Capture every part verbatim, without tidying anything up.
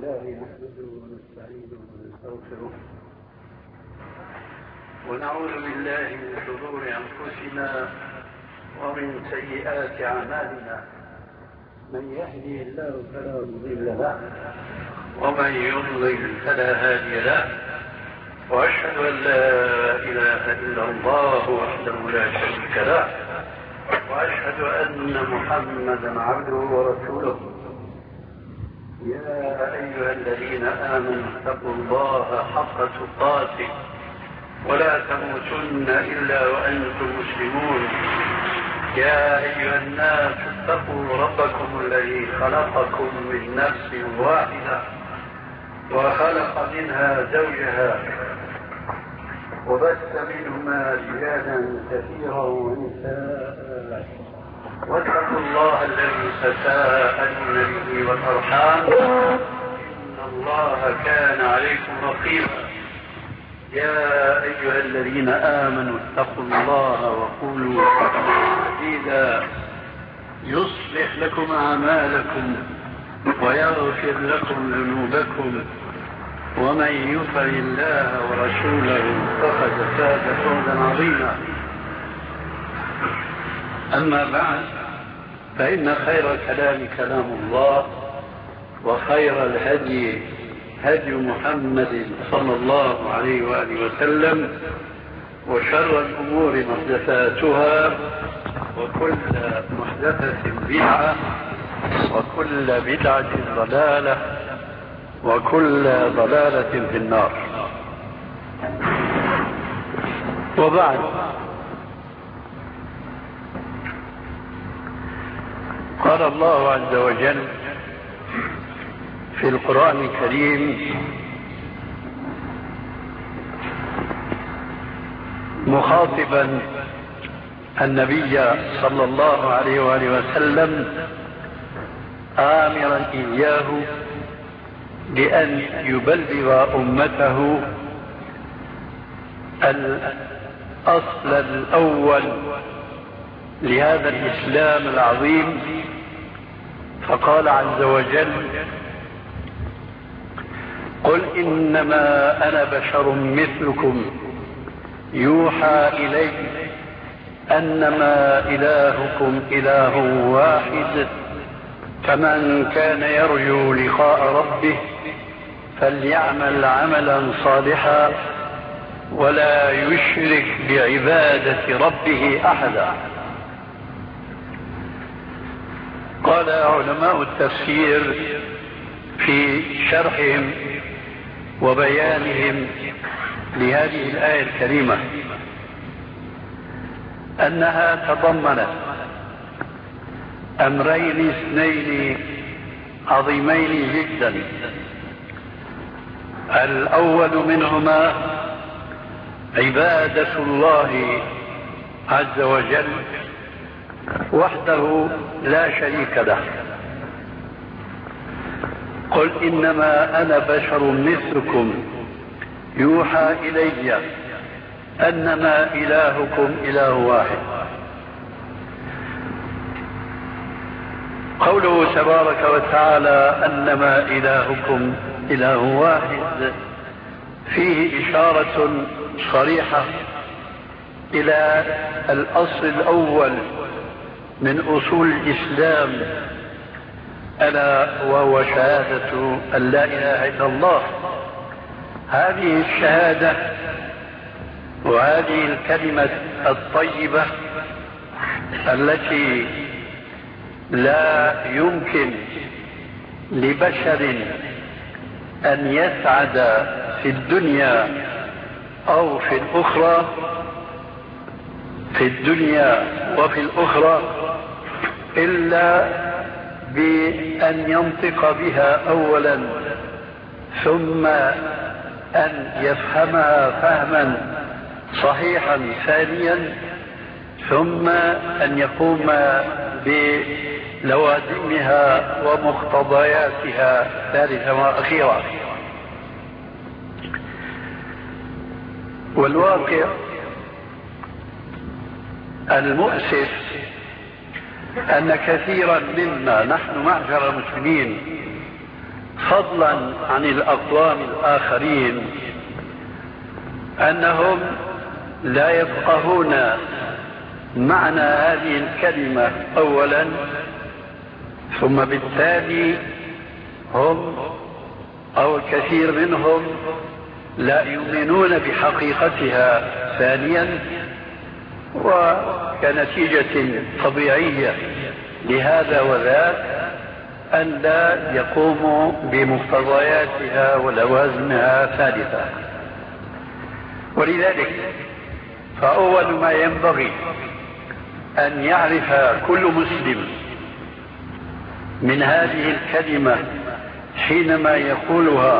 لله نحمده ونستعينه ونستغفره ونعوذ بالله من شرور أنفسنا ومن سيئات أعمالنا. من يهدي الله فلا مضل له ومن يضلل فلا هادي له، وأشهد أن لا إله إلا الله وحده لا شريك له، وأشهد أن محمدا عبده ورسوله. يا أيها الذين آمنوا اتقوا الله حق تقاته ولا تموتن إلا وأنتم مسلمون. يا أيها الناس اتقوا ربكم الذي خلقكم من نفس واحدة وخلق منها زوجها وبث منهما رجالا كثيرا ونساء، واتقوا الله الذي تساءلون به والأرحام إن الله كان عليكم رقيبا. يا أيها الذين آمنوا اتقوا الله وقولوا قولا سديدا يصلح لكم أعمالكم ويغفر لكم ذنوبكم، ومن يطع الله ورسوله فقد فاز فوزا عظيما. أما بعد، فإن خير الكلام كلام الله، وخير الهدي هدي محمد صلى الله عليه وآله وسلم، وشر الأمور محدثاتها، وكل محدثة بدعة، وكل بدعة ضلالة، وكل ضلالة في النار. وبعد، قال الله عز وجل في القرآن الكريم مخاطبا النبي صلى الله عليه وآله وسلم، آمرا إياه بأن يبلغ أمته الأصل الأول لهذا الإسلام العظيم. فقال عز وجل: قل إنما أنا بشر مثلكم يوحى إلي أنما إلهكم إله واحد، فمن كان يرجو لقاء ربه فليعمل عملا صالحا ولا يشرك بعبادة ربه أحدا. قال علماء التفسير في شرحهم وبيانهم لهذه الآية الكريمة أنها تضمنت أمرين اثنين عظيمين جدا. الأول منهما عبادة الله عز وجل وحده لا شريك له. قل إنما أنا بشر مثلكم يوحى إلي أنما إلهكم إله واحد. قوله تبارك وتعالى أنما إلهكم إله واحد فيه إشارة صريحة إلى الأصل الأول من أصول الإسلام، ألا وهو شهادة أن لا إله إلا الله. هذه الشهادة وهذه الكلمة الطيبة التي لا يمكن لبشر أن يسعد في الدنيا أو في الأخرى في الدنيا وفي الأخرى إلا بأن ينطق بها أولا، ثم أن يفهمها فهما صحيحا ثانيا، ثم أن يقوم بلوازمها ومقتضياتها ثالثا وأخيرا. والواقع المؤسف أن كثيرا منا نحن معشر المسلمين فضلا عن الأقوام الآخرين أنهم لا يفقهون معنى هذه الكلمة أولا، ثم بالتالي هم أو الكثير منهم لا يؤمنون بحقيقتها ثانيا، وكنتيجة طبيعية لهذا وذاك أن لا يقوموا بمقتضياتها ولوازمها ثالثا. ولذلك فأول ما ينبغي أن يعرف كل مسلم من هذه الكلمة حينما يقولها،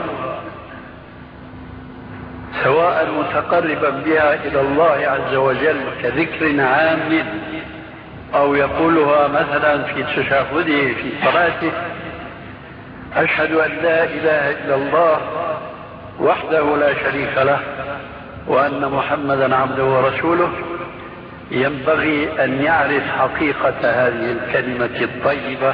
سواء متقربا بها إلى الله عز وجل كذكر عام أو يقولها مثلا في تشهده في صلاته: أشهد أن لا إله إلا الله وحده لا شريك له وأن محمدا عبده ورسوله، ينبغي أن يعرف حقيقة هذه الكلمة الطيبة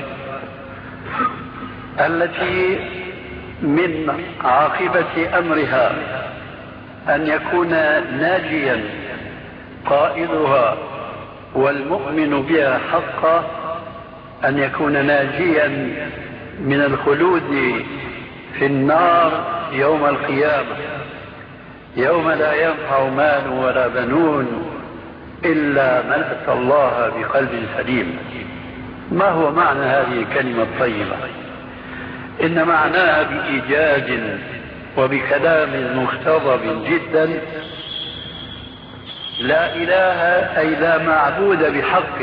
التي من عاقبة أمرها أن يكون ناجيا قائلها والمؤمن بها حقا، أن يكون ناجيا من الخلود في النار يوم القيامة، يوم لا ينفع مال ولا بنون إلا من أتى الله بقلب سليم. ما هو معنى هذه الكلمة الطيبة؟ إن معناها بإيجاز وبكلام مختضب جدا: لا إله أي لا معبود بحق،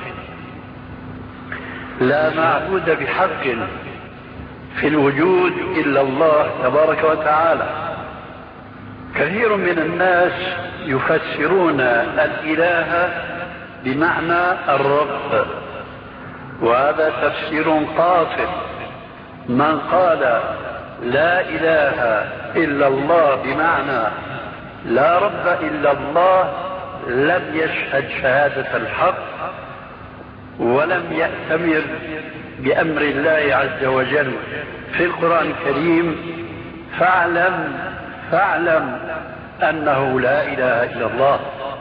لا معبود بحق في الوجود إلا الله تبارك وتعالى. كثير من الناس يفسرون الإله بمعنى الرب، وهذا تفسير قاصر. من قال لا إله إلا الله بمعنى لا رب إلا الله لم يشهد شهادة الحق ولم يأتمر بأمر الله عز وجل في القرآن الكريم. فاعلم فاعلم أنه لا إله إلا الله.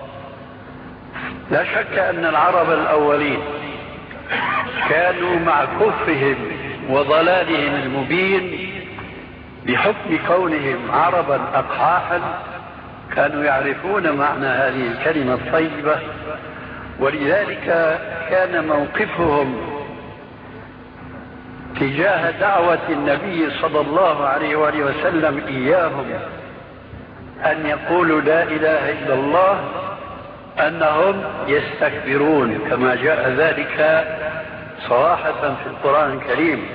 لا شك أن العرب الأولين كانوا مع كفرهم وضلالهم المبين بحكم كونهم عربا أقحاحا كانوا يعرفون معنى هذه الكلمة الطيبة، ولذلك كان موقفهم تجاه دعوة النبي صلى الله عليه وآله وسلم إياهم أن يقولوا لا إله إلا الله أنهم يستكبرون، كما جاء ذلك صراحة في القرآن الكريم: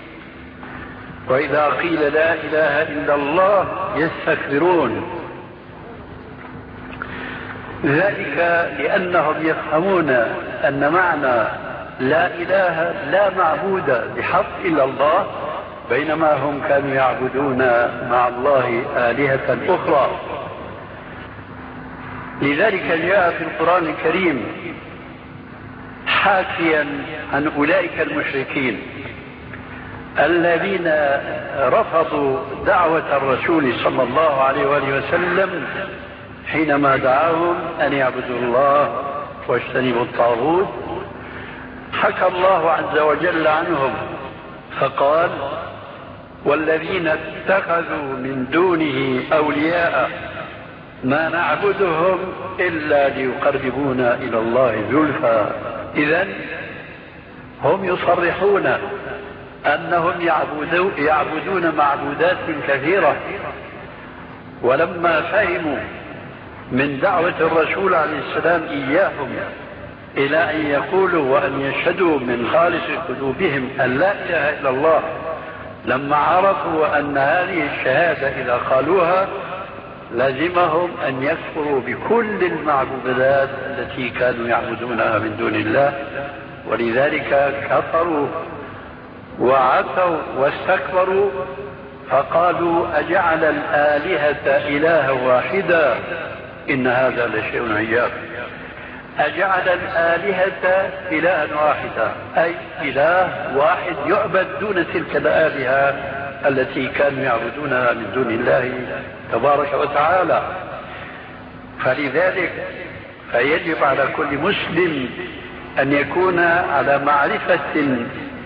وإذا قيل لا إله إلا الله يستكبرون. ذلك لأنهم يفهمون أن معنى لا إله لا معبود بحق إلا الله، بينما هم كانوا يعبدون مع الله آلهة أخرى. لذلك جاء في القرآن الكريم حاكيا عن أولئك المشركين الذين رفضوا دعوة الرسول صلى الله عليه وآله وسلم حينما دعاهم أن يعبدوا الله واجتنبوا الطاغوت. حكى الله عز وجل عنهم فقال: والذين اتخذوا من دونه أولياء ما نعبدهم إلا ليقربونا إلى الله زلفى. إذن هم يصرحون أنهم يعبدون معبودات كثيرة، ولما فهموا من دعوة الرسول عليه السلام إياهم إلى أن يقولوا وأن يشهدوا من خالص قلوبهم أن لا إله إلا الله، لما عرفوا أن هذه الشهادة إذا قالوها لازمهم أن يكفروا بكل المعبودات التي كانوا يعبدونها من دون الله، ولذلك كفروا وعتوا واستكبروا فقالوا: أجعل الآلهة إلها واحدا إن هذا لشيء عجاب. أجعل الآلهة إلها واحدا أي إله واحد يعبد دون تلك الآلهة التي كانوا يعبدونها من دون الله تبارك وتعالى. فلذلك فيجب على كل مسلم أن يكون على معرفة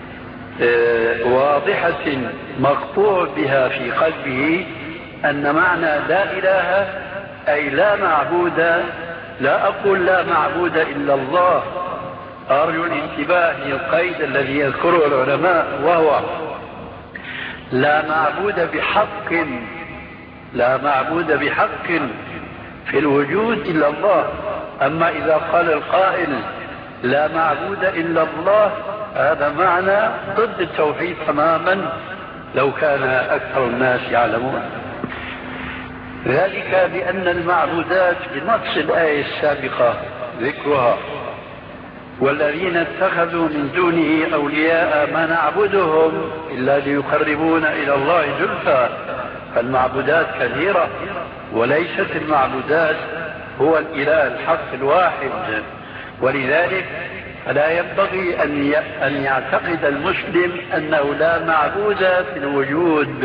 واضحة مقطوع بها في قلبه أن معنى لا إله أي لا معبود، لا أقول لا معبود إلا الله، أرجو الانتباه للقيد الذي يذكره العلماء، وهو لا معبود بحق، لا معبود بحق في الوجود إلا الله. أما إذا قال القائل لا معبود إلا الله، هذا معنى ضد التوحيد تماما لو كان أكثر الناس يعلمون ذلك، لأن المعبودات بنص الآية السابقة ذكرها والذين اتخذوا من دونه أولياء ما نعبدهم إلا ليقربونا إلى الله زلفى. فالمعبودات كثيرة، وليست المعبودات هو الإله الحق الواحد. ولذلك فلا ينبغي أن يعتقد المسلم أنه لا معبود في الوجود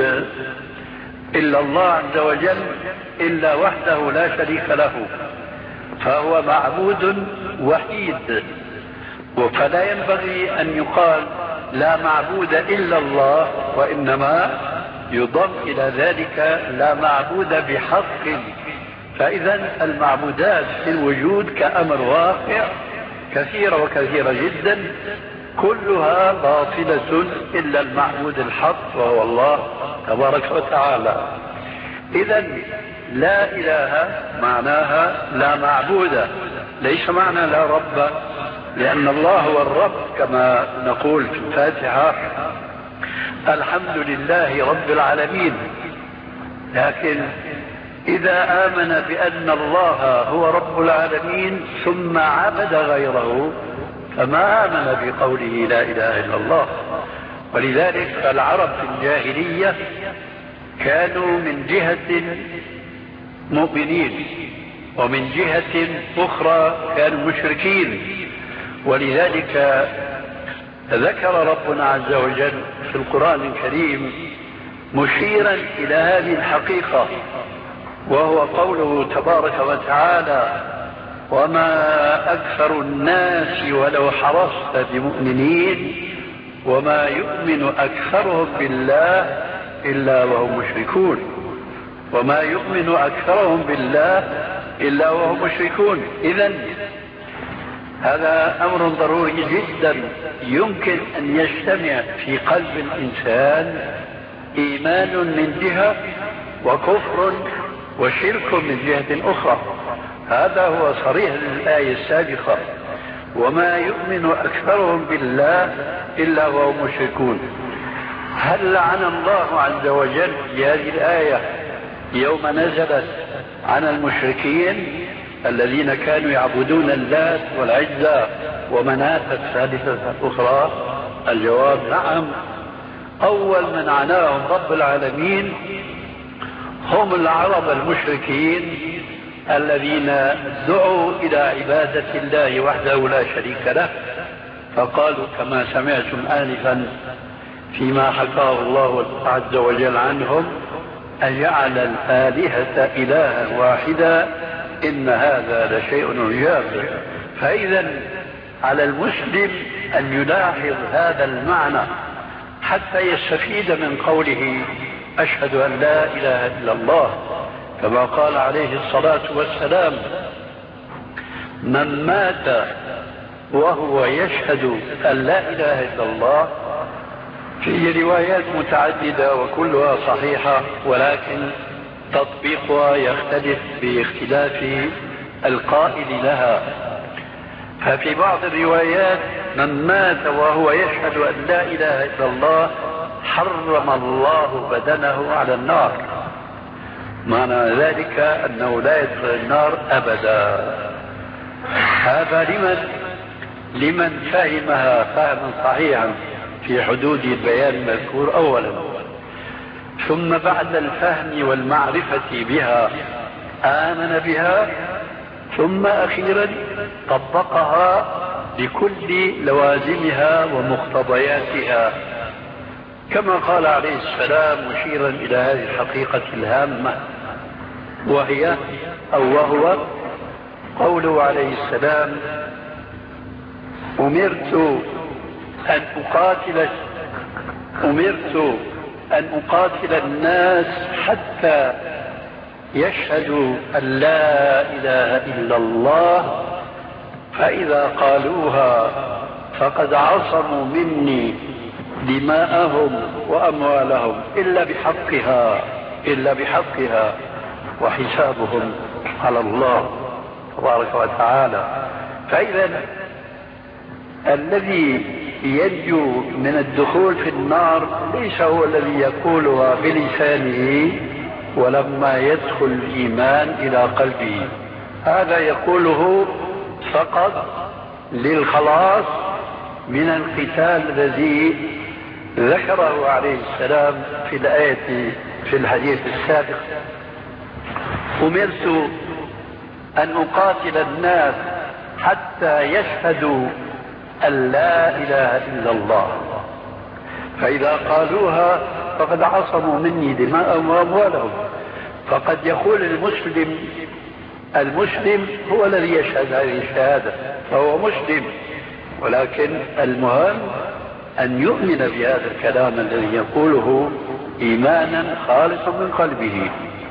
إلا الله عز وجل إلا وحده لا شريك له، فهو معبود وحيد. فلا ينبغي أن يقال لا معبود إلا الله، وإنما يضم إلى ذلك لا معبود بحق. فإذا المعبودات في الوجود كأمر واقع كثيرة وكثيرة جدا، كلها باطلة إلا المعبود الحق وهو الله تبارك وتعالى. إذا لا إله معناها لا معبود، ليس معنى لا رب، لأن الله هو الرب كما نقول في الفاتحة الحمد لله رب العالمين. لكن إذا آمن بأن الله هو رب العالمين ثم عبد غيره فما آمن بقوله لا إله إلا الله. ولذلك فالعرب في الجاهلية كانوا من جهة مؤمنين ومن جهة أخرى كانوا مشركين. ولذلك ذكر ربنا عز وجل في القرآن الكريم مشيرا إلى هذه الحقيقة، وهو قوله تبارك وتعالى وما أكثر الناس ولو حرصت بمؤمنين وما يؤمن أكثرهم بالله إلا وهم مشركون. وما يؤمن أكثرهم بالله إلا وهم مشركون. إذن هذا أمر ضروري جدا، يمكن أن يجتمع في قلب الإنسان إيمان من جهة وكفر وشرك من جهة أخرى. هذا هو صريح الآية السابقة وما يؤمن أكثرهم بالله إلا وهم مشركون. هل لعن الله عز وجل في هذه الآية يوم نزلت عن المشركين الذين كانوا يعبدون اللات والعزى ومناة الثالثة الأخرى؟ الجواب نعم. أول من عناهم رب العالمين هم العرب المشركين الذين دعوا إلى عبادة الله وحده لا شريك له، فقالوا كما سمعتم آنفا فيما حكاه الله عز وجل عنهم أجعل الآلهة إلها واحدا إن هذا لشيء عجاب. فإذا على المسلم أن يلاحظ هذا المعنى حتى يستفيد من قوله أشهد أن لا إله إلا الله، كما قال عليه الصلاة والسلام من مات وهو يشهد أن لا إله إلا الله. في روايات متعددة وكلها صحيحة، ولكن تطبيقها يختلف باختلاف القائل لها. ففي بعض الروايات من مات وهو يشهد أن لا إله إلا الله حرم الله بدنه على النار، معنى ذلك أنه لا يدخل النار أبدا. هذا لمن لمن فهمها فهما صحيحا في حدود البيان المذكور أولا، ثم بعد الفهم والمعرفة بها آمن بها، ثم أخيرا طبقها بكل لوازمها ومقتضياتها كما قال عليه السلام مشيرا إلى هذه الحقيقة الهامة، وهي أو وهو قوله عليه السلام: أمرت أن أقاتل أمرت أن أقاتل الناس حتى يشهدوا أن لا إله إلا الله، فإذا قالوها فقد عصموا مني دماءهم وأموالهم إلا بحقها إلا بحقها وحسابهم على الله تبارك وتعالى. فإذا الذي ينجو من الدخول في النار ليس هو الذي يقولها بلسانه ولما يدخل الإيمان إلى قلبه، هذا يقوله فقط للخلاص من القتال الذي ذكره عليه السلام في الآية في الحديث السابق: أمرت أن أقاتل الناس حتى يشهدوا أن لا إله إلا الله، فإذا قالوها فقد عصموا مني دماءهم وأموالهم. فقد يقول المسلم المسلم هو الذي يشهد هذه الشهادة فهو مسلم، ولكن المهم أن يؤمن بهذا الكلام الذي يقوله إيمانا خالصا من قلبه.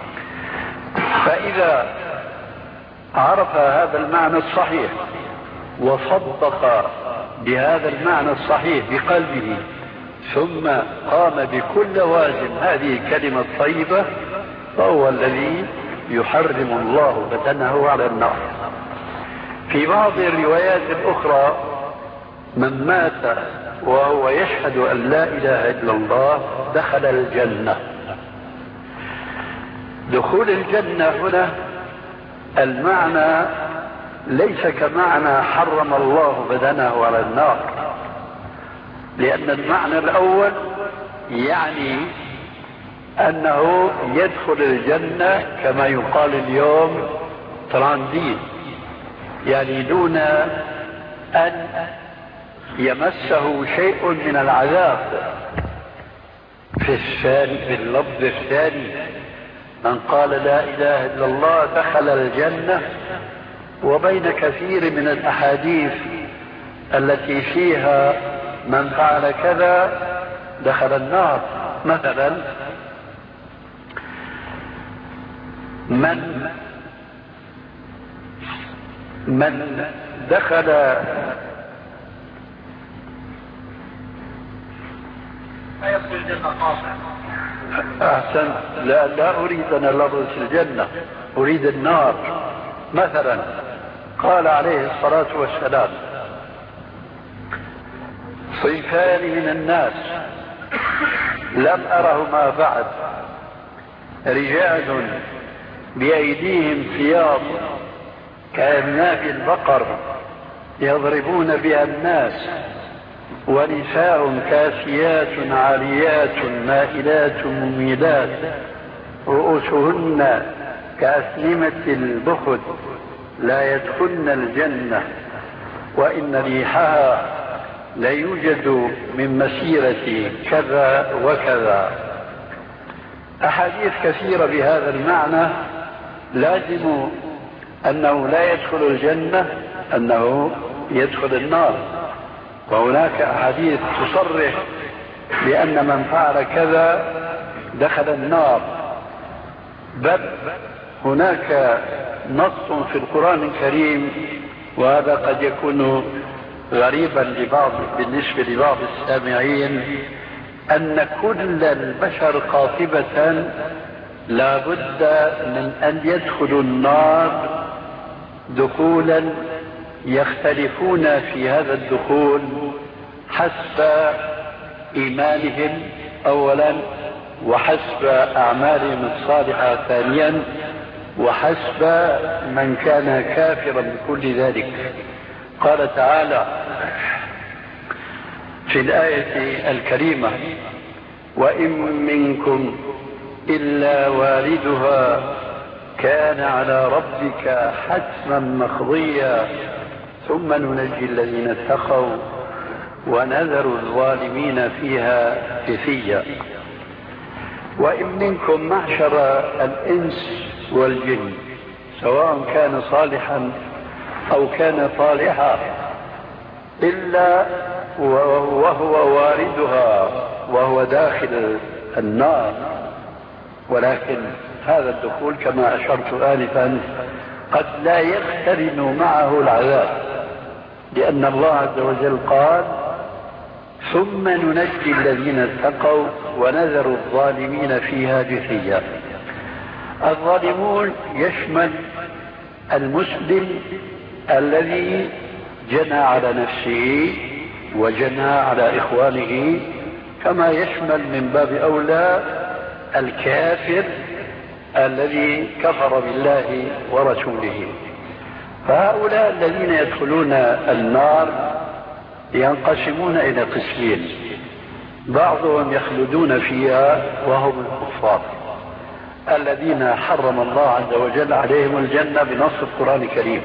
فإذا عرف هذا المعنى الصحيح وصدق بهذا المعنى الصحيح بقلبه ثم قام بكل لوازم هذه الكلمة الطيبة، فهو الذي يحرم الله بدنه على النار. في بعض الروايات الأخرى: من مات وهو يشهد أن لا إله إلا الله دخل الجنة. دخول الجنة هنا المعنى ليس كمعنى حرم الله بدنه على النار، لأن المعنى الأول يعني أنه يدخل الجنة كما يقال اليوم تراندين، يعني دون أن يمسه شيء من العذاب. في الثاني في اللفظ الثاني: من قال لا إله إلا الله دخل الجنة. وبين كثير من الأحاديث التي فيها من فعل كذا دخل النار، مثلا: من من دخل فيدخل الجنة قاطع. أحسن. لا, لا أريد أن ألبس الجنة، أريد النار. مثلا قال عليه الصلاة والسلام: صنفان من الناس لم أرهما بعد، رجال بأيديهم ثياب كأذناب البقر يضربون بها الناس، ونساء كاسيات عاريات مائلات مميلات رؤوسهن كأسنمة البخت لا يدخلن الجنة، وإن ريحها لا يوجد من مسيرة كذا وكذا. أحاديث كثيرة بهذا المعنى، لازم أنه لا يدخل الجنة أنه يدخل النار. وهناك أحاديث تصرح بأن من فعل كذا دخل النار، بل هناك نص في القرآن الكريم، وهذا قد يكون غريبا لبعض بالنسبة لبعض السامعين، أن كل البشر قاطبة لا بد من أن يدخلوا النار دخولا يختلفون في هذا الدخول حسب إيمانهم أولا، وحسب أعمالهم الصالحة ثانيا، وحسب من كان كافرا بكل ذلك. قال تعالى في الآية الكريمة: وإن منكم إلا واردها كان على ربك حتما مقضيا ثم ننجي الذين اتقوا ونذر الظالمين فيها جثيا. وإن منكم معشر الإنس والجن سواء كان صالحا أو كان طالحا إلا وهو واردها وهو داخل النار، ولكن هذا الدخول كما أشرت آنفا قد لا يقترن معه العذاب، لأن الله عز وجل قال ثم ننجي الذين اتقوا ونذر الظالمين فيها جثيا. الظالمون يشمل المسلم الذي جنى على نفسه وجنى على إخوانه، كما يشمل من باب أولى الكافر الذي كفر بالله ورسوله. فهؤلاء الذين يدخلون النار ينقسمون إلى قسمين، بعضهم يخلدون فيها وهم الكفار الذين حرم الله عز وجل عليهم الجنة بنص القرآن الكريم.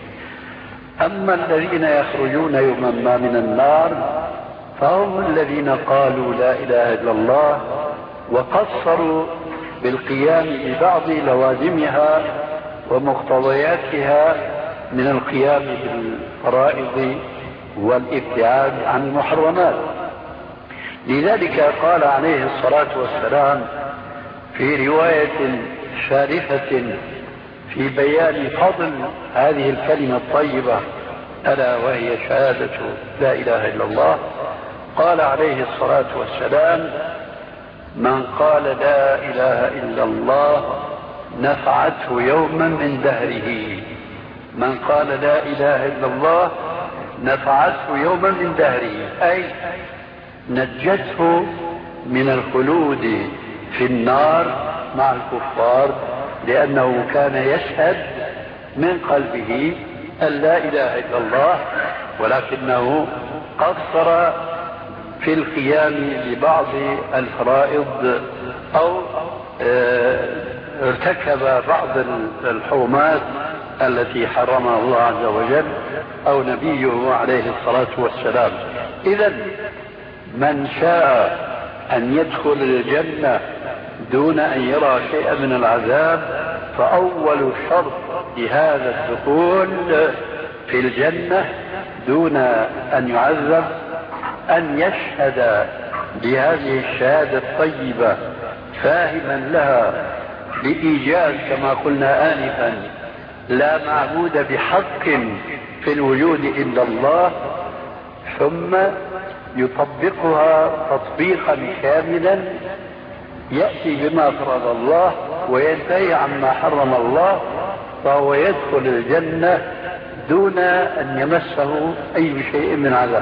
أما الذين يخرجون يوما ما من النار فهم الذين قالوا لا إله إلا الله وقصروا بالقيام ببعض لوازمها ومقتضياتها من القيام بالفرائض والابتعاد عن المحرمات. لذلك قال عليه الصلاة والسلام في رواية شارفة في بيان فضل هذه الكلمة الطيبة ألا وهي شهادة لا إله إلا الله، قال عليه الصلاة والسلام من قال لا إله إلا الله نفعته يوما من دهره، من قال لا إله إلا الله نفعته يوما من دهره، أي نجته من الخلود في النار مع الكفار، لأنه كان يشهد من قلبه أن لا إله إلا الله، ولكنه قصر في القيام ببعض الفرائض أو ارتكب بعض الحرمات التي حرمها الله عز وجل أو نبيه عليه الصلاة والسلام. إذن من شاء أن يدخل الجنة دون أن يرى شيئا من العذاب فأول شرط لهذا الدخول في الجنة دون أن يعذب أن يشهد بهذه الشهادة الطيبة فاهما لها بإيجاز كما قلنا آنفا لا معبود بحق في الوجود إلا الله، ثم يطبقها تطبيقا كاملا يأتي بما فرض الله وينتهي عما حرم الله، فهو يدخل الجنة دون أن يمسه أي شيء من عذاب.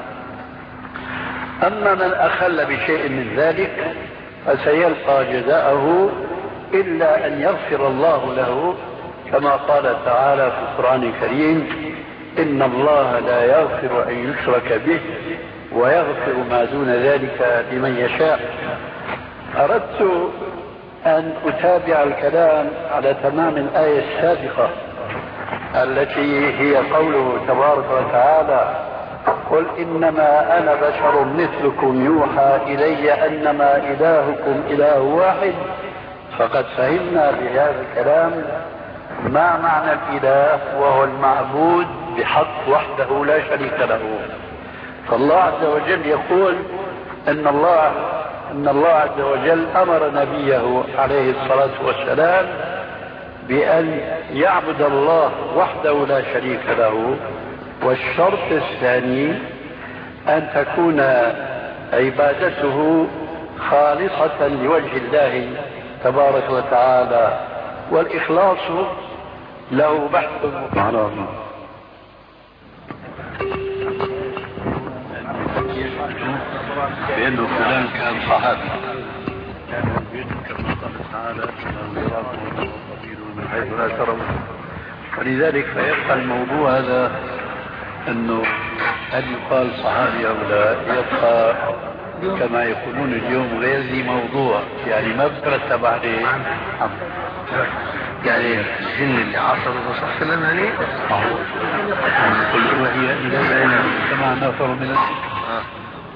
أما من أخل بشيء من ذلك فسيلقى جزاءه إلا أن يغفر الله له، كما قال تعالى في القرآن الكريم إن الله لا يغفر أن يشرك به ويغفر ما دون ذلك لمن يشاء. أردت أن أتابع الكلام على تمام الآية السابقة التي هي قوله تبارك وتعالى قل إنما أنا بشر مثلكم يوحى إلي أنما إلهكم إله واحد. فقد فهمنا بهذا الكلام ما معنى الإله، وهو المعبود بحق وحده لا شريك له. فالله عز وجل يقول ان الله ان الله عز وجل امر نبيه عليه الصلاة والسلام بان يعبد الله وحده لا شريك له، والشرط الثاني ان تكون عبادته خالصة لوجه الله تبارك وتعالى، والإخلاص له بحث معروف. بأنه فلان كان صحابي كان يريد كما قال تعالى انه يراكم وقبيله من حيث لا ترون، ولذلك فيبقى الموضوع هذا انه هل يقال صحابي او لا يبقى كما يقولون اليوم غير ذي موضوع، يعني ما بترتب عليه يعني الجن اللي عصروا الرسول صلى الله عليه وسلم يعني قل وهي الى كما نفر من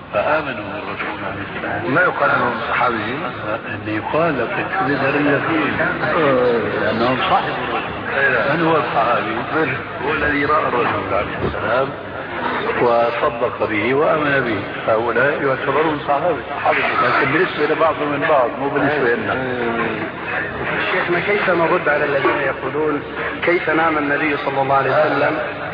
فآمنوا بالرسول عليه السلام. ما يقال أنهم صحابيين؟ أن يقال لك كذا فيه لأنهم صاحبوا الرسول. من هو الصحابي؟ هو الذي رأى الرسول عليه السلام وصدق به وآمن به، هؤلاء يعتبرون صحابة، لكن بالنسبة لبعضهم من بعض مو بالنسبة لنا. شيخنا كيف نرد على الذين يقولون كيف نام النبي صلى الله عليه وسلم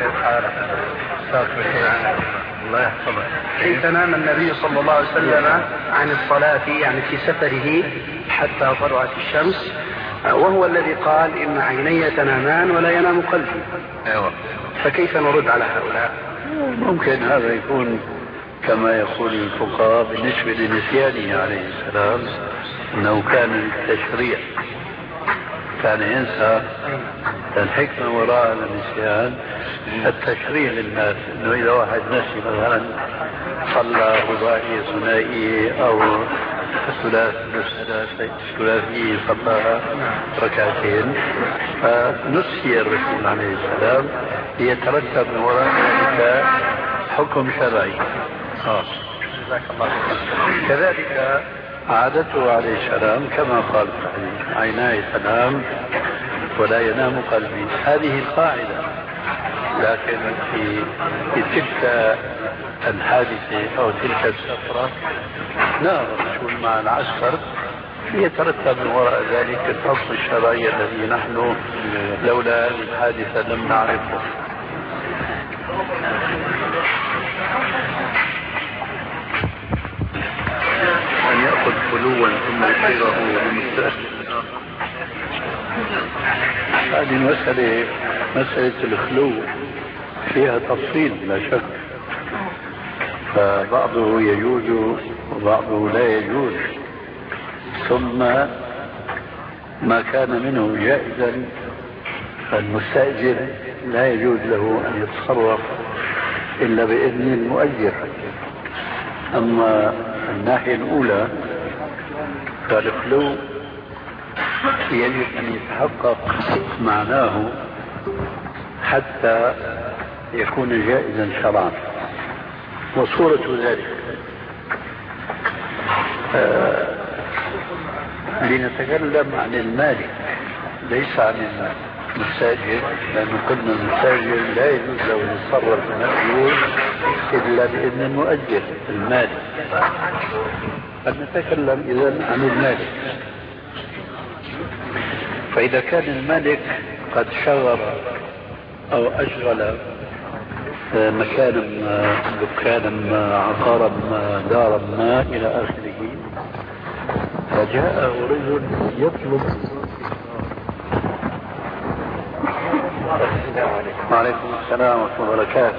الله يحفظك كيف نام النبي صلى الله عليه وسلم عن الصلاة يعني في سفره حتى طلعت الشمس، وهو الذي قال إن عيني تنامان ولا ينام قلبي. أيوة. فكيف نرد على هؤلاء؟ ممكن هذا يكون كما يقول الفقهاء بالنسبة لنسيانه عليه السلام أنه كان التشريع كان ينسى. الحكمة وراء النسيان التشريع للناس، أنه إذا واحد نسي مثلا صلى رباعي ثنائي أو ثلاثي صلى ركعتين فنسي الرسول عليه السلام ليترتب من وراء ذلك حكم شرعي. آه. كذلك عادته عليه السلام كما قال في الحديث عيناي تنام ولا ينام قلبي، هذه القاعدة. لكن في, في تلك الحادثة أو تلك السفرة نام الرسول مع العسكر يترتب من وراء ذلك الفصل الشرعي الذي نحن لولا الحادثة لم نعرفه. أن يأخذ خلوا ثم يصيره لمستأخر. هذه المسألة مسألة الخلو فيها تفصيل لا شك، فبعضه يجوز وبعضه لا يجوز. ثم ما كان منه جائزا فالمستأجر لا يجوز له أن يتصرف إلا بإذن المؤجر. أما الناحية الأولى فالخلو يجب أن يتحقق معناه حتى يكون جائزا شرعا. وصورة ذلك آه لنتكلم عن المالك ليس عن المستاجر، لأنه قلنا المستاجر لا يجوز له أن يتصرف المأجور إلا بإذن المؤجر المالك. فنتكلم إذن عن المالك. فإذا كان المالك قد شغل أو أشغل مكانا ما دكانا ما عقارا ما دارا ما إلى آخره، فجاءه رجل يطلب. وعليكم السلام ورحمة الله وبركاته.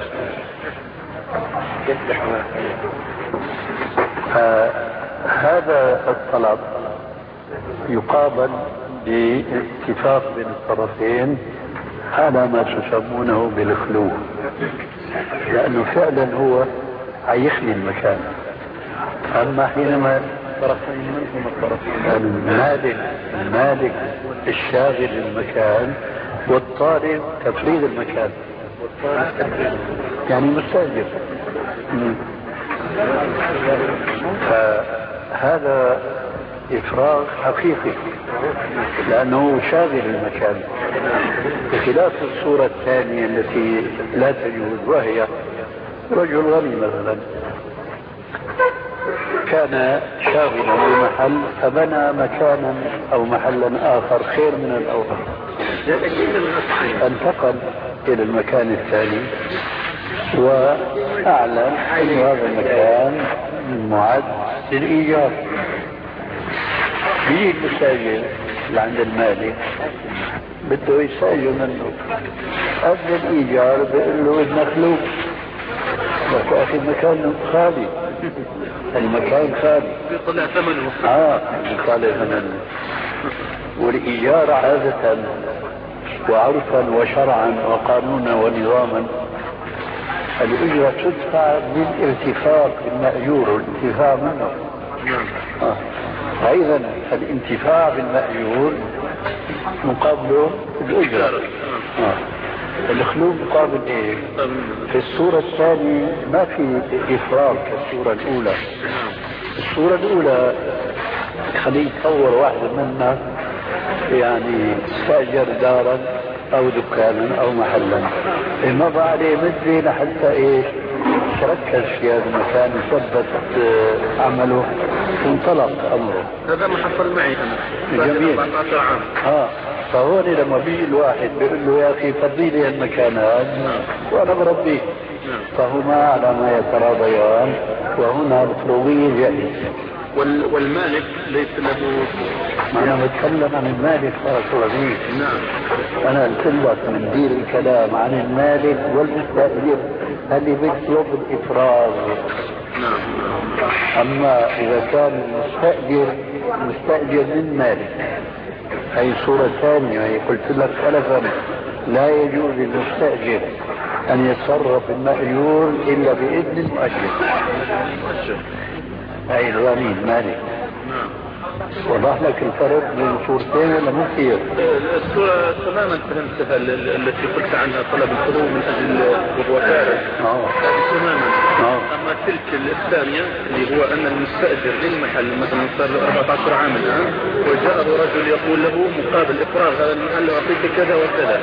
هذا الطلب يقابل باتفاق بين الطرفين على ما تسمونه بالخلو، لأنه فعلا هو هيخلي المكان. أما حينما طرفين منهم الطرفين المالك المالك الشاغل المكان والطالب تفريد المكان يعني مستأجر، فهذا إفراغ حقيقي لأنه شاغل المكان، بخلاف الصورة الثانية التي لا تجوز، وهي رجل غني مثلا كان شاغلا بمحل فبنى مكانا أو محلا آخر خير من الأول، انتقل إلى المكان الثاني وأعلن أن هذا المكان معد للإيجار. بيجي المستاجر اللي عند المالك بده يستاجر منه قبل الإيجار بيقول له إنك خلوق بس أخي المكان خالي، المكان خالي بيطلع ثمنه. آه بيطلع ثمنه. والإيجار عادة وعرفا وشرعا وقانونا ونظاما الأجرة تدفع بالارتفاق بالمأجور والانتفاع منه. آه. أيضا الانتفاع بالمأجور مقابله الأجرة. آه. الخلو مقابل ايه؟ في الصورة الثانية ما في إفراغ كالصورة الأولى. الصورة الأولى خليه يتصور واحد منا يعني استأجر دارا أو دكانا أو محلا، مضى عليه مدة لحتى إيه تركز في هذا المكان وثبت عمله وانطلق أمره. هذا ما حصل معي أنا. جميل. أربعة عام. آه فهون لما بيجي الواحد بيقول له يا أخي فضي لي المكان هذا وأنا بربيه، فهما على ما يتراضيان، وهنا الفروضية جائزة. والمالك ليس له. أنا بتكلم عن المالك فاصل به. نعم. أنا قلت لك من دير الكلام عن المالك والمستأجر اللي بيطلب الإفراغ. نعم. أما إذا كان المستأجر مستأجر من مالك هي صورة ثانية. هي قلت لك سلفا لا يجوز للمستأجر أن يتصرف المأجور إلا بإذن المؤجر. هاي الغني مالك. وضح لك الفرق بين الصورتين ولا مو كثير؟ الصورة تماما فهمتها التي قلت عنها طلب الخلو من أجل الوكالة. تماما. أما تلك الثانية اللي هو أن المستأجر للمحل مثلا صار له أربعة عشر عاما الآن وجاءه رجل يقول له مقابل إفراغ هذا المحل أعطيك كذا وكذا.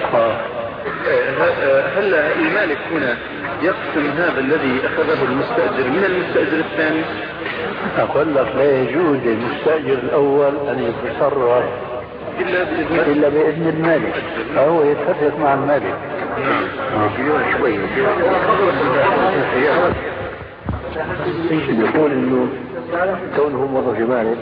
هل المالك هنا يقسم هذا الذي أخذه المستأجر من المستأجر الثاني؟ أقول لك لا يجوز للمستأجر الأول أن يتصرف إلا بإذن, إلا بإذن المالك، فهو يتفق مع المالك. شوي يقول إنه كونه موظف مالك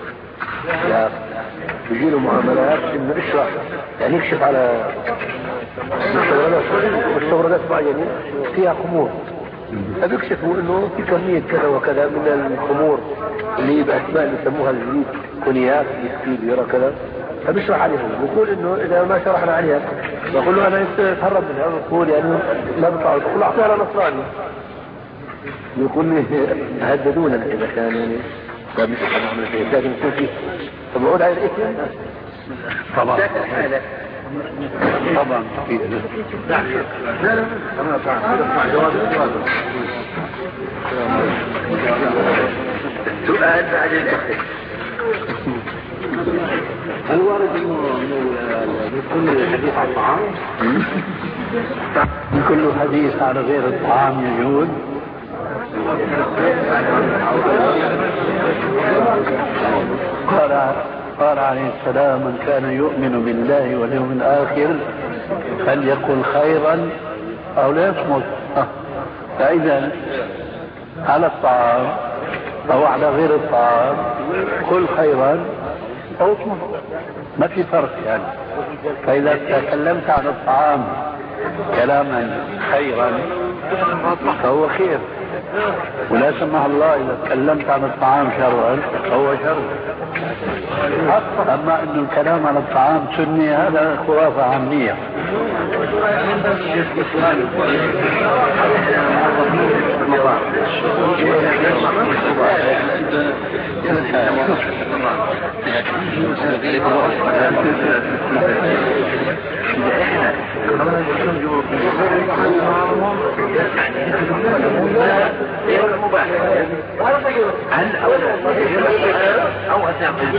يجي له معاملات إنه يشرح يعني يكشف على مستوردات مستوردات معينة فيها خمور، فبيكشفوا انه في كمية كذا وكذا من الخمور اللي بأسماء اللي يسموها الجديد كونياك يسكي بيرا كذا، فبيشرح عليهم بيقول انه اذا ما شرحنا عليها بقول له انا اتهرب منها بقول يعني لا بطلع بقول اعطيها نصراني، يقول لي هددونا اذا كان يعني لازم يكون فيه، فبقول على الاثم طبعا طبعا في لا لا انا اسمع جواب السؤال. سؤال بعد الاخر. هل وارد انه يكون الحديث عن الطعام؟ كل حديث على غير الطعام يجوز. قال قال عليه السلام من كان يؤمن بالله واليوم الآخر فليقل خيرا أو لا يصمت. فإذا على الطعام أو على غير الطعام قل خيرا أو اصمت، ما في فرق يعني. فإذا تكلمت عن الطعام كلاما خيرا فهو خير، ولا سمح الله إذا تكلمت عن الطعام شرا فهو شر. أما أن الكلام عن الطعام سني هذا خرافة عامية. هل أو أسامة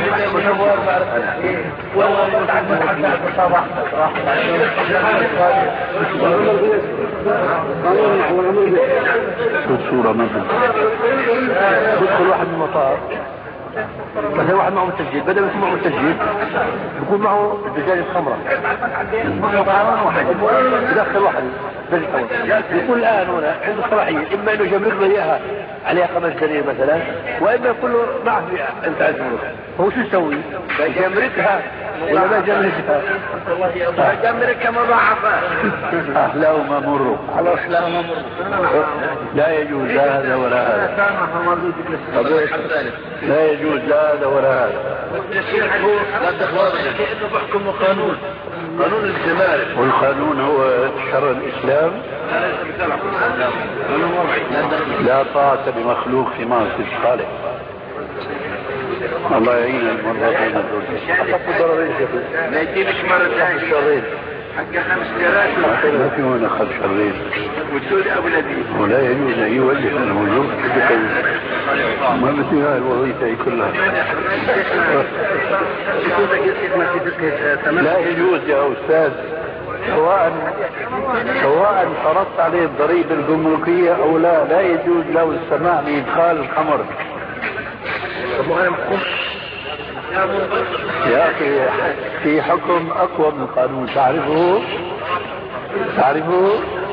صورة مثلا يدخل واحد من المطار مثلا واحد معه مسجل، بدل ما يكون معه مسجل يكون معه دجاجة خمرة واحد يدخل واحد يقول الآن هنا عنده صلاحية إما إنه يجمرك له إياها عليها خمس دنانير مثلا، وإما يقول له ما أعرف أنت عزمه، هو شو يسوي؟ يجمركها ولا ما يجمركها؟ يجمركها مضاعفة. أهلا وما مروا خلاص لا ما مروا، لا يجوز لا هذا ولا هذا، لا يجوز لا هذا ولا هذا. لا تخلص كأنه بحكم قانون قانون الجمارك، والقانون هو شرع الإسلام. لا طاعة بمخلوق في معصية الخالق. الله يعين المرضين دول. ما يجيبش مرة ثانية. حق خمس ليرات ما في هنا خمس شرين والسود ابو لذيذ ولا يجوز ان يوجه الموجود ما بدي هاي الوظيفه هي كلها. لا يجوز يا استاذ، سواء سواء فرضت عليه الضريبه الجمركيه او لا، لا يجوز له السماع بادخال الخمر. يا اخي في حكم اقوى من القانون تعرفه تعرفه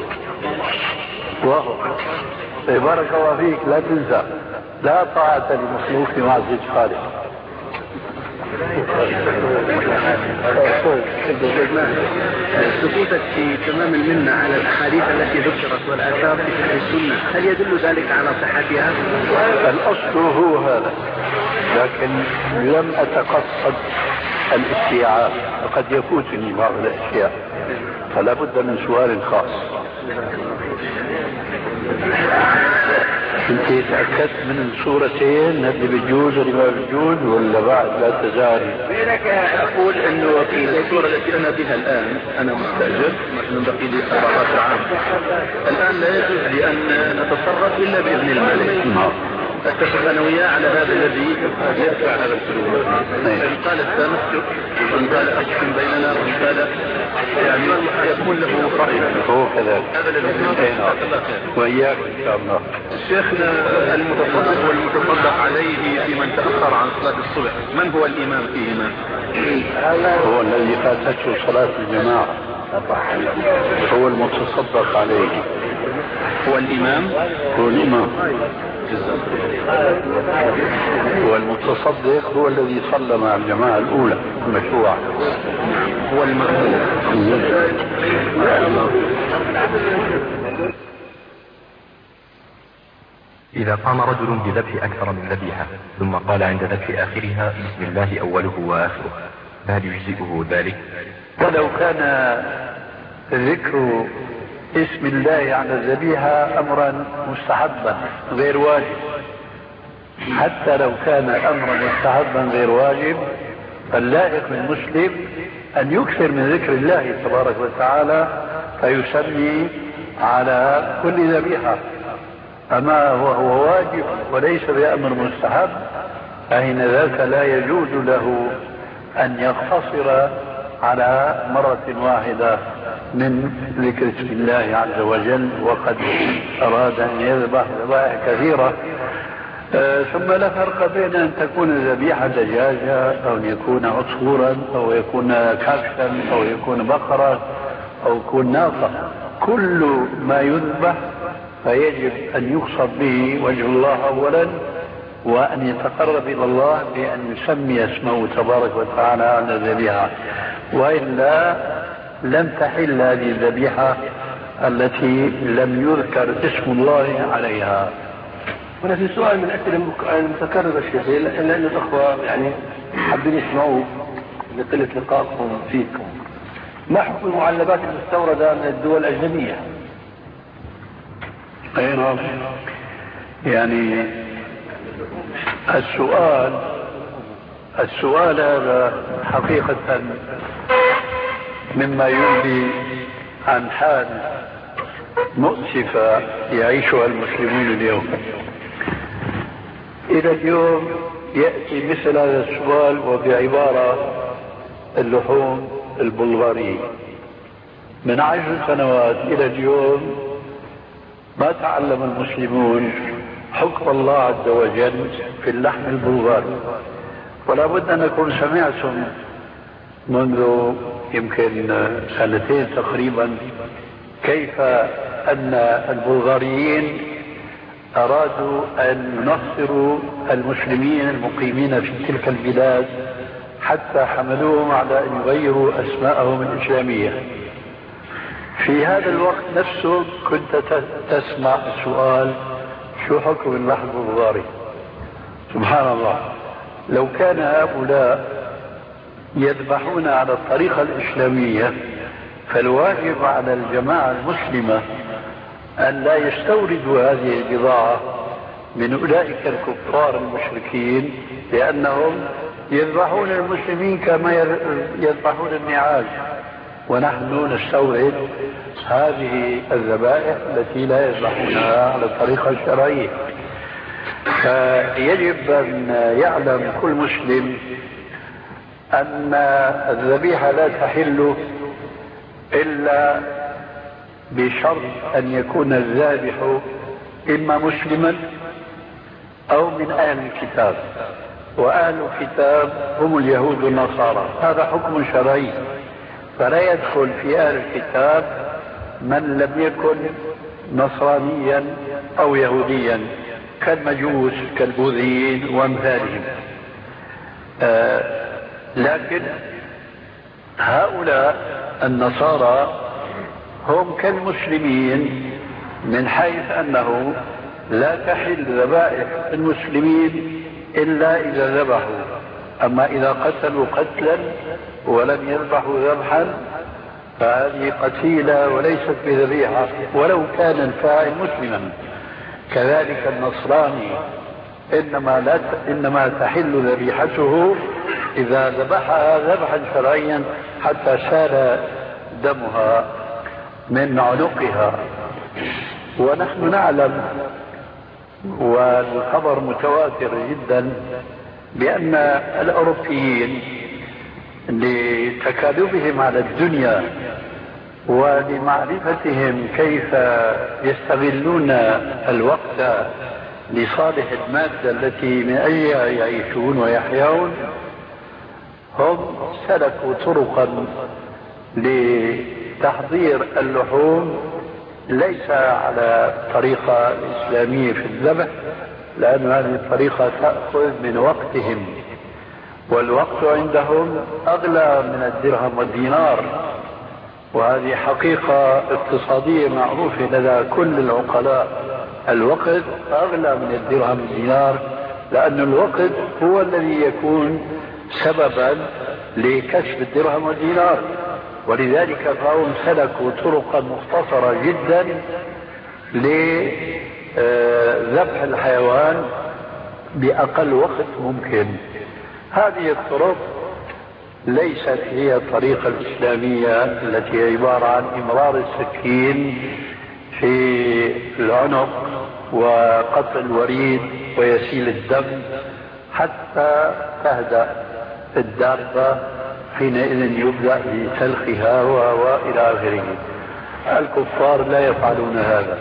وهو بارك الله فيك لا تنسى لا طاعة لمخلوق في معصية خالق. سقوطك في تمام المنة على الأحاديث التي ذكرت والآثار في فقه السنة، هل يدل ذلك على صحتها؟ الأصل هو هذا، لكن لم أتقصد الاستيعاب، وقد يفوتني بعض الأشياء، فلا بد من سؤال خاص. انت تأكدت من الصورتين اللي بيجوز واللي ما بيجوز ولا بعد لا تزال؟ اقول انه في الصورة التي انا فيها الان انا مستأجر مثلا بقي لي سبعة عشر عام، الان لا يجوز لي ان نتصرف الا باذن الملك. اتفق انا وياه على هذا الذي يدفع هذا الفلوس. ان قال التمسك وان قال احكم بيننا وان قال يعني يكون له رأي. هو كذلك. هذا الذي وإياك إن شاء الله. شيخنا المتصدق والمتصدق عليه في من تأخر عن صلاة الصبح، من هو الإمام فيهما؟ هو الذي فاتته صلاة الجماعة، هو المتصدق عليه. هو الإمام؟ هو الإمام. هو المتصدق هو الذي صلى مع الجماعة الأولى المشروعة. هو المأمون. إذا قام رجل بذبح أكثر من ذبيحة ثم قال عند ذبح آخرها بسم الله أوله وآخره، فهل يجزئه ذلك؟ ولو كان ذكر اسم الله على الذبيحة أمرا مستحبا غير واجب، حتى لو كان أمرا مستحبا غير واجب، فاللائق بالمسلم أن يكثر من ذكر الله تبارك وتعالى فيسمي على كل ذبيحة. أما هو واجب وليس بأمر مستحب، فإن ذاك لا يجوز له أن يقتصر على مرة واحدة من ذكر اسم الله عز وجل، وقد أراد أن يذبح ذبائح كثيرة. آه ثم لا فرق بين أن تكون ذبيحة دجاجة أو أن يكون عصفورا أو يكون كبشا أو يكون بقرة أو يكون ناقة، كل ما يذبح فيجب أن يقصد به وجه الله أولا، وأن يتقرب إلى الله بأن يسمي اسمه تبارك وتعالى على الذبيحة، وإلا لم تحل هذه الذبيحة التي لم يذكر اسم الله عليها. هنا في سؤال من أسئلة المتكررة الشيخ، لأن الأخوة يعني حابين يسمعوا لقلة لقائكم فيكم، ما حكم المعلبات المستوردة من الدول الأجنبية؟ أي نعم، يعني السؤال السؤال هذا حقيقة مما ينبي عن حال مؤسفة يعيشها المسلمون اليوم. إلى اليوم يأتي مثل هذا السؤال وبعبارة اللحوم البلغارية. من عشر سنوات إلى اليوم ما تعلم المسلمون حكم الله عز وجل في اللحم البلغاري، ولا بد أنكم سمعتم منذ يمكن سنتين تقريبا كيف أن البلغاريين أرادوا أن ينصروا المسلمين المقيمين في تلك البلاد، حتى حملوهم على أن يغيروا أسماءهم الإسلامية. في هذا الوقت نفسه كنت تسمع السؤال شو حكم اللحم البلغاري؟ سبحان الله، لو كان هؤلاء يذبحون على الطريقة الإسلامية فالواجب على الجماعة المسلمة أن لا يستوردوا هذه البضاعة من أولئك الكفار المشركين، لأنهم يذبحون المسلمين كما يذبحون النعاج، ونحن نستورد هذه الذبائح التي لا يذبحونها على الطريقة الشرعية. فيجب أن يعلم كل مسلم أن الذبيحة لا تحل إلا بشرط أن يكون الذابح إما مسلما أو من أهل الكتاب، وأهل الكتاب هم اليهود والنصارى. هذا حكم شرعي، فلا يدخل في أهل الكتاب من لم يكن نصرانيا أو يهوديا كالمجوس كالبوذيين وأمثالهم. آه لكن هؤلاء النصارى هم كالمسلمين من حيث أنه لا تحل ذبائح المسلمين إلا إذا ذبحوا، أما إذا قتلوا قتلا ولم يذبحوا ذبحا فهذه قتيلة وليست بذبيحة ولو كان الفاعل مسلما. كذلك النصراني إنما, لا ت... إنما تحل ذبيحته إذا ذبحها ذبحا شرعيا حتى سال دمها من عنقها. ونحن نعلم والخبر متواتر جدا بأن الأوروبيين لتكالبهم على الدنيا ولمعرفتهم كيف يستغلون الوقت لصالح المادة التي من أجلها يعيشون ويحيون، هم سلكوا طرقا لتحضير اللحوم ليس على طريقة إسلامية في الذبح، لأن هذه الطريقة تأخذ من وقتهم، والوقت عندهم أغلى من الدرهم والدينار، وهذه حقيقة اقتصادية معروفة لدى كل العقلاء. الوقت أغلى من الدرهم والدينار، لأن الوقت هو الذي يكون سببا لكسب الدرهم والدينار، ولذلك فهم سلكوا طرقا مختصرة جدا لذبح الحيوان بأقل وقت ممكن. هذه الطرق ليست هي الطريقة الإسلامية التي هي عبارة عن إمرار السكين في العنق وقطع الوريد ويسيل الدم حتى تهدأ الدابة، حينئذ يبدأ بسلخها وإلى آخره. الكفار لا يفعلون هذا،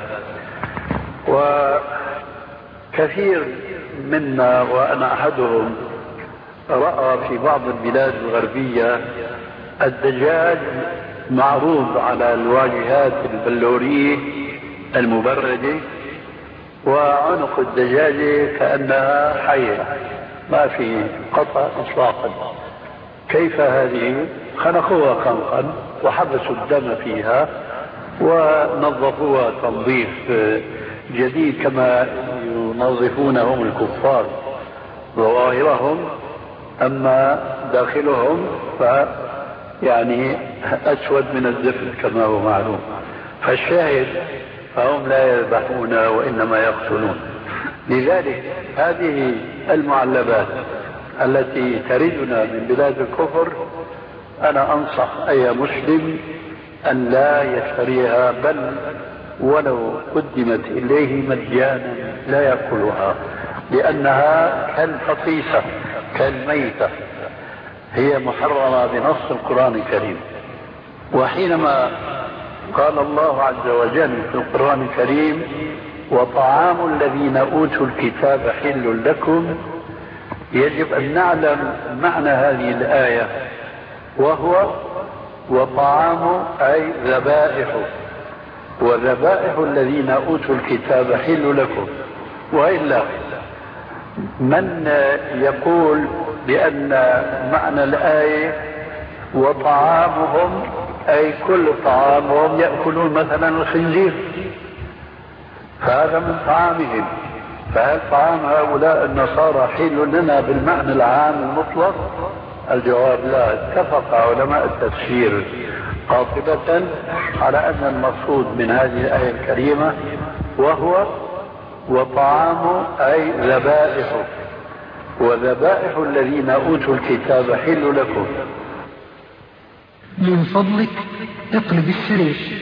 وكثير منا وأنا أحدهم رأى في بعض البلاد الغربية الدجاج معروض على الواجهات البلورية المبردة، وعنق الدجاجة كأنها حية ما في قطع إطلاقا. كيف هذه؟ خنقوها خنقا وحبسوا الدم فيها ونظفوها تنظيف جديد كما ينظفونهم الكفار ظواهرهم، أما داخلهم ف يعني أسود من الزفت كما هو معلوم. فالشاهد فهم لا يذبحون وإنما يقتلون. لذلك هذه المعلبات التي تردنا من بلاد الكفر أنا أنصح أي مسلم أن لا يشتريها، بل ولو قدمت إليه مجانا لا يأكلها، لأنها كالفطيسة كالميتة، هي محرمة بنص القرآن الكريم. وحينما قال الله عز وجل في القرآن الكريم وطعام الذين أوتوا الكتاب حل لكم، يجب أن نعلم معنى هذه الآية، وهو وطعام أي ذبائح، وذبائح الذين أوتوا الكتاب حل لكم. وإلا من يقول بأن معنى الآية وطعامهم أي كل طعامهم يأكلون مثلا الخنزير، فهذا من طعامهم، فهل طعام هؤلاء النصارى حل لنا بالمعنى العام المطلق؟ الجواب لا. اتفق علماء التفسير قاطبة على أن المقصود من هذه الآية الكريمة وهو وطعام أي ذبائح، وذبائح الذين أوتوا الكتاب حل لكم. من فضلك اقلب السرير.